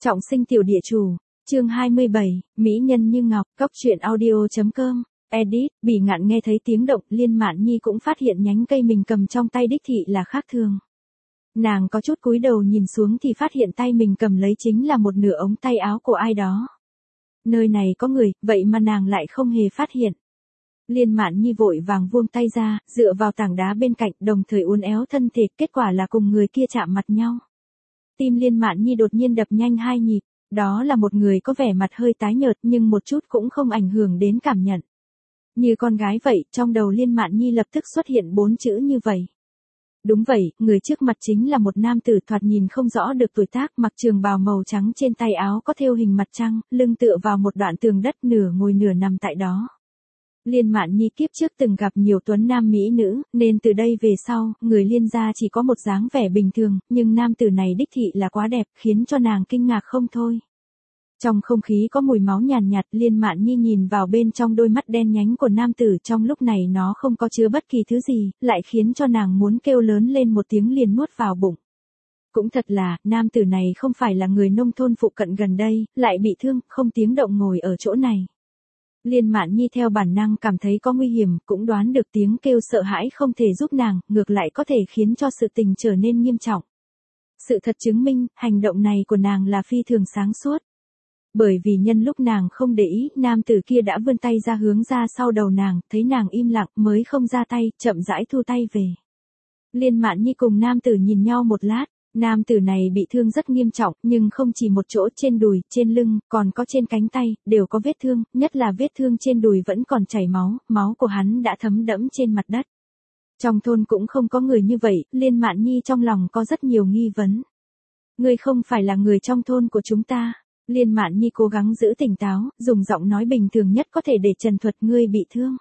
Trọng sinh tiểu địa chủ, chương 27, Mỹ nhân như ngọc, cóc truyện audio.com, edit, Bỉ Ngạn nghe thấy tiếng động, Liên Mạn Nhi cũng phát hiện nhánh cây mình cầm trong tay đích thị là khác thường. Nàng có chút cúi đầu nhìn xuống thì phát hiện tay mình cầm lấy chính là một nửa ống tay áo của ai đó. Nơi này có người, vậy mà nàng lại không hề phát hiện. Liên Mạn Nhi vội vàng buông tay ra, dựa vào tảng đá bên cạnh, đồng thời uốn éo thân thể, kết quả là cùng người kia chạm mặt nhau. Tim Liên Mạn Nhi đột nhiên đập nhanh 2 nhịp, đó là một người có vẻ mặt hơi tái nhợt nhưng một chút cũng không ảnh hưởng đến cảm nhận. Như con gái vậy, trong đầu Liên Mạn Nhi lập tức xuất hiện 4 chữ như vậy. Đúng vậy, người trước mặt chính là một nam tử thoạt nhìn không rõ được tuổi tác, mặc trường bào màu trắng, trên tay áo có thêu hình mặt trăng, lưng tựa vào một đoạn tường đất, nửa ngồi nửa nằm tại đó. Liên Mạn Nhi kiếp trước từng gặp nhiều tuấn nam mỹ nữ, nên từ đây về sau, người Liên gia chỉ có một dáng vẻ bình thường, nhưng nam tử này đích thị là quá đẹp, khiến cho nàng kinh ngạc không thôi. Trong không khí có mùi máu nhàn nhạt, Liên Mạn Nhi nhìn vào bên trong đôi mắt đen nhánh của nam tử, trong lúc này nó không có chứa bất kỳ thứ gì, lại khiến cho nàng muốn kêu lớn lên một tiếng liền nuốt vào bụng. Cũng thật là, nam tử này không phải là người nông thôn phụ cận gần đây, lại bị thương, không tiếng động ngồi ở chỗ này. Liên Mạn Nhi theo bản năng cảm thấy có nguy hiểm, cũng đoán được tiếng kêu sợ hãi không thể giúp nàng, ngược lại có thể khiến cho sự tình trở nên nghiêm trọng. Sự thật chứng minh, hành động này của nàng là phi thường sáng suốt. Bởi vì nhân lúc nàng không để ý, nam tử kia đã vươn tay ra hướng ra sau đầu nàng, thấy nàng im lặng mới không ra tay, chậm rãi thu tay về. Liên Mạn Nhi cùng nam tử nhìn nhau một lát. Nam tử này bị thương rất nghiêm trọng, nhưng không chỉ một chỗ, trên đùi, trên lưng, còn có trên cánh tay, đều có vết thương, nhất là vết thương trên đùi vẫn còn chảy máu, máu của hắn đã thấm đẫm trên mặt đất. Trong thôn cũng không có người như vậy, Liên Mạn Nhi trong lòng có rất nhiều nghi vấn. Ngươi không phải là người trong thôn của chúng ta. Liên Mạn Nhi cố gắng giữ tỉnh táo, dùng giọng nói bình thường nhất có thể để trần thuật ngươi bị thương.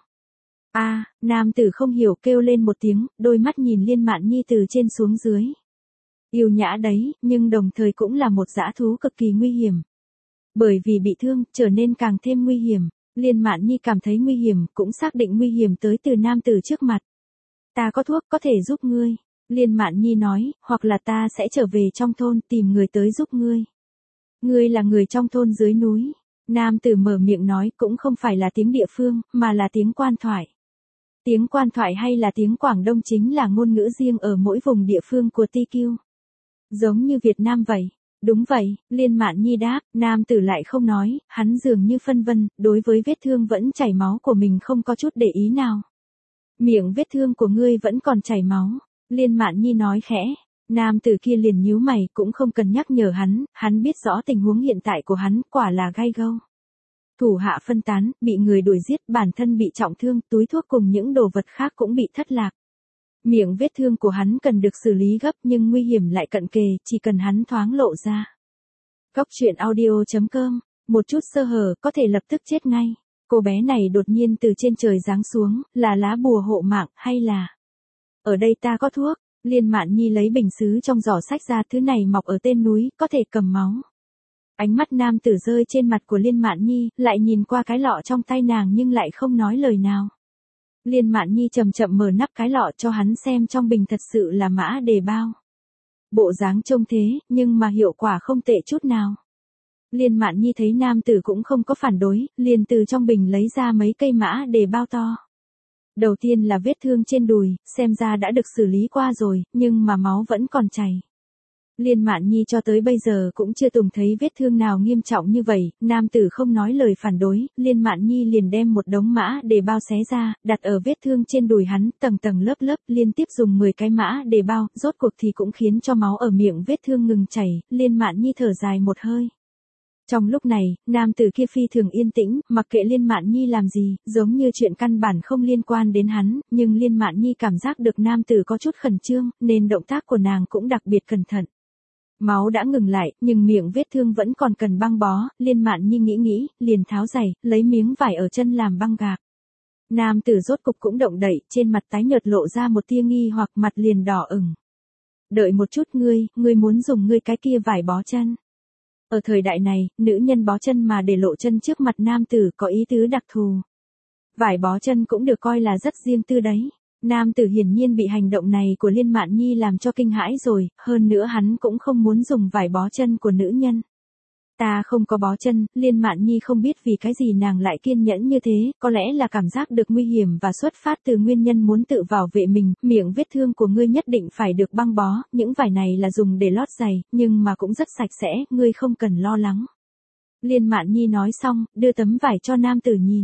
Nam tử không hiểu kêu lên một tiếng, đôi mắt nhìn Liên Mạn Nhi từ trên xuống dưới. Yêu nhã đấy, nhưng đồng thời cũng là một dã thú cực kỳ nguy hiểm. Bởi vì bị thương, trở nên càng thêm nguy hiểm. Liên Mạn Nhi cảm thấy nguy hiểm, cũng xác định nguy hiểm tới từ nam tử trước mặt. Ta có thuốc có thể giúp ngươi. Liên Mạn Nhi nói, hoặc là ta sẽ trở về trong thôn tìm người tới giúp ngươi. Ngươi là người trong thôn dưới núi. Nam tử mở miệng nói, cũng không phải là tiếng địa phương, mà là tiếng quan thoại. Tiếng quan thoại hay là tiếng Quảng Đông chính là ngôn ngữ riêng ở mỗi vùng địa phương của TQ. Giống như Việt Nam vậy. Đúng vậy, Liên Mạn Nhi đáp, nam tử lại không nói, hắn dường như phân vân, đối với vết thương vẫn chảy máu của mình không có chút để ý nào. Miệng vết thương của ngươi vẫn còn chảy máu. Liên Mạn Nhi nói khẽ. Nam tử kia liền nhíu mày, cũng không cần nhắc nhở hắn biết rõ tình huống hiện tại của hắn, quả là gai gâu. Thủ hạ phân tán, bị người đuổi giết, bản thân bị trọng thương, túi thuốc cùng những đồ vật khác cũng bị thất lạc. Miệng vết thương của hắn cần được xử lý gấp nhưng nguy hiểm lại cận kề, chỉ cần hắn thoáng lộ ra. Cóc truyện audio.com, một chút sơ hở, có thể lập tức chết ngay. Cô bé này đột nhiên từ trên trời giáng xuống, là lá bùa hộ mạng, hay là... Ở đây ta có thuốc. Liên Mạn Nhi lấy bình sứ trong giỏ sách ra, thứ này mọc ở tên núi, có thể cầm máu. Ánh mắt nam tử rơi trên mặt của Liên Mạn Nhi, lại nhìn qua cái lọ trong tay nàng nhưng lại không nói lời nào. Liên Mạn Nhi chậm chậm mở nắp cái lọ cho hắn xem, trong bình thật sự là mã đề bao. Bộ dáng trông thế, nhưng mà hiệu quả không tệ chút nào. Liên Mạn Nhi thấy nam tử cũng không có phản đối, liền từ trong bình lấy ra mấy cây mã đề bao to. Đầu tiên là vết thương trên đùi, xem ra đã được xử lý qua rồi, nhưng mà máu vẫn còn chảy. Liên Mạn Nhi cho tới bây giờ cũng chưa từng thấy vết thương nào nghiêm trọng như vậy, nam tử không nói lời phản đối, Liên Mạn Nhi liền đem một đống mã đề bao xé ra, đặt ở vết thương trên đùi hắn, tầng tầng lớp lớp, liên tiếp dùng 10 cái mã đề bao, rốt cuộc thì cũng khiến cho máu ở miệng vết thương ngừng chảy, Liên Mạn Nhi thở dài một hơi. Trong lúc này, nam tử kia phi thường yên tĩnh, mặc kệ Liên Mạn Nhi làm gì, giống như chuyện căn bản không liên quan đến hắn, nhưng Liên Mạn Nhi cảm giác được nam tử có chút khẩn trương, nên động tác của nàng cũng đặc biệt cẩn thận. Máu đã ngừng lại, nhưng miệng vết thương vẫn còn cần băng bó, Liên Mạn Nhi nghĩ, liền tháo giày, lấy miếng vải ở chân làm băng gạc. Nam tử rốt cục cũng động đậy, trên mặt tái nhợt lộ ra một tia nghi hoặc, mặt liền đỏ ửng. Đợi một chút, ngươi muốn dùng ngươi cái kia vải bó chân. Ở thời đại này, nữ nhân bó chân mà để lộ chân trước mặt nam tử có ý tứ đặc thù. Vải bó chân cũng được coi là rất riêng tư đấy. Nam tử hiển nhiên bị hành động này của Liên Mạn Nhi làm cho kinh hãi rồi, hơn nữa hắn cũng không muốn dùng vải bó chân của nữ nhân. Ta không có bó chân, Liên Mạn Nhi không biết vì cái gì nàng lại kiên nhẫn như thế, có lẽ là cảm giác được nguy hiểm và xuất phát từ nguyên nhân muốn tự bảo vệ mình, miệng vết thương của ngươi nhất định phải được băng bó, những vải này là dùng để lót giày, nhưng mà cũng rất sạch sẽ, ngươi không cần lo lắng. Liên Mạn Nhi nói xong, đưa tấm vải cho nam tử nhìn.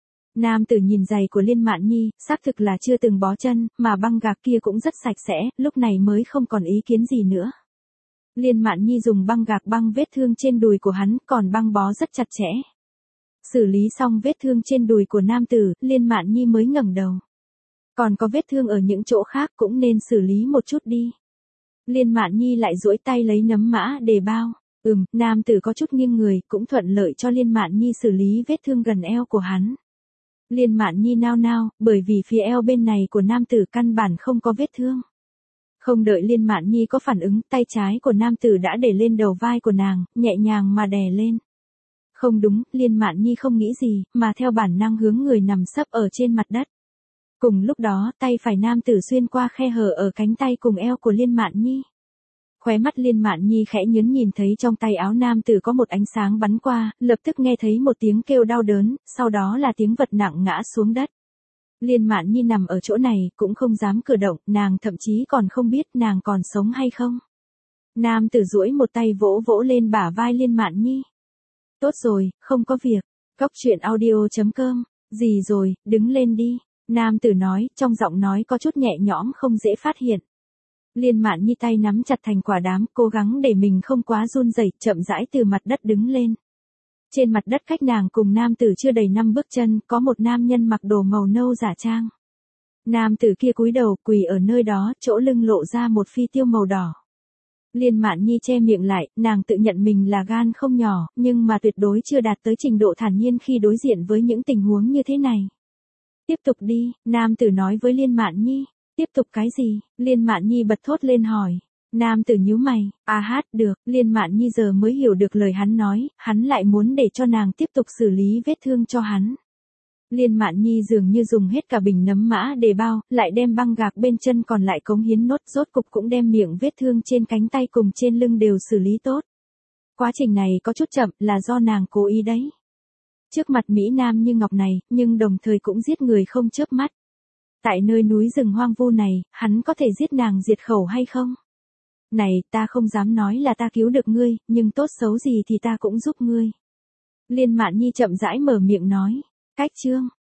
Nam tử nhìn giày của Liên Mạn Nhi, xác thực là chưa từng bó chân, mà băng gạc kia cũng rất sạch sẽ, lúc này mới không còn ý kiến gì nữa. Liên Mạn Nhi dùng băng gạc băng vết thương trên đùi của hắn, còn băng bó rất chặt chẽ. Xử lý xong vết thương trên đùi của nam tử, Liên Mạn Nhi mới ngẩng đầu. Còn có vết thương ở những chỗ khác cũng nên xử lý một chút đi. Liên Mạn Nhi lại duỗi tay lấy nấm mã để bao. Nam tử có chút nghiêng người, cũng thuận lợi cho Liên Mạn Nhi xử lý vết thương gần eo của hắn. Liên Mạn Nhi nao nao, bởi vì phía eo bên này của nam tử căn bản không có vết thương. Không đợi Liên Mạn Nhi có phản ứng, tay trái của nam tử đã để lên đầu vai của nàng, nhẹ nhàng mà đè lên. Không đúng, Liên Mạn Nhi không nghĩ gì, mà theo bản năng hướng người nằm sấp ở trên mặt đất. Cùng lúc đó, tay phải nam tử xuyên qua khe hở ở cánh tay cùng eo của Liên Mạn Nhi. Khóe mắt Liên Mạn Nhi khẽ nhướng, nhìn thấy trong tay áo nam tử có một ánh sáng bắn qua, lập tức nghe thấy một tiếng kêu đau đớn, sau đó là tiếng vật nặng ngã xuống đất. Liên Mạn Nhi nằm ở chỗ này, cũng không dám cử động, nàng thậm chí còn không biết nàng còn sống hay không. Nam tử duỗi một tay vỗ vỗ lên bả vai Liên Mạn Nhi. Tốt rồi, không có việc. Cóc truyện audio.com. Gì rồi, đứng lên đi. Nam tử nói, trong giọng nói có chút nhẹ nhõm không dễ phát hiện. Liên Mạn Nhi tay nắm chặt thành quả đám, cố gắng để mình không quá run rẩy, chậm rãi từ mặt đất đứng lên. Trên mặt đất cách nàng cùng nam tử chưa đầy 5 bước chân, có một nam nhân mặc đồ màu nâu giả trang. Nam tử kia cúi đầu, quỳ ở nơi đó, chỗ lưng lộ ra một phi tiêu màu đỏ. Liên Mạn Nhi che miệng lại, nàng tự nhận mình là gan không nhỏ, nhưng mà tuyệt đối chưa đạt tới trình độ thản nhiên khi đối diện với những tình huống như thế này. Tiếp tục đi, nam tử nói với Liên Mạn Nhi. Tiếp tục cái gì? Liên Mạn Nhi bật thốt lên hỏi. Nam tử nhíu mày, được, Liên Mạn Nhi giờ mới hiểu được lời hắn nói, hắn lại muốn để cho nàng tiếp tục xử lý vết thương cho hắn. Liên Mạn Nhi dường như dùng hết cả bình nấm mã để bao, lại đem băng gạc bên chân còn lại cống hiến nốt, rốt cục cũng đem miệng vết thương trên cánh tay cùng trên lưng đều xử lý tốt. Quá trình này có chút chậm, là do nàng cố ý đấy. Trước mặt Mỹ Nam như ngọc này, nhưng đồng thời cũng giết người không chớp mắt. Tại nơi núi rừng hoang vu này, hắn có thể giết nàng diệt khẩu hay không? Này, ta không dám nói là ta cứu được ngươi, nhưng tốt xấu gì thì ta cũng giúp ngươi. Liên Mạn Nhi chậm rãi mở miệng nói. Cách chương.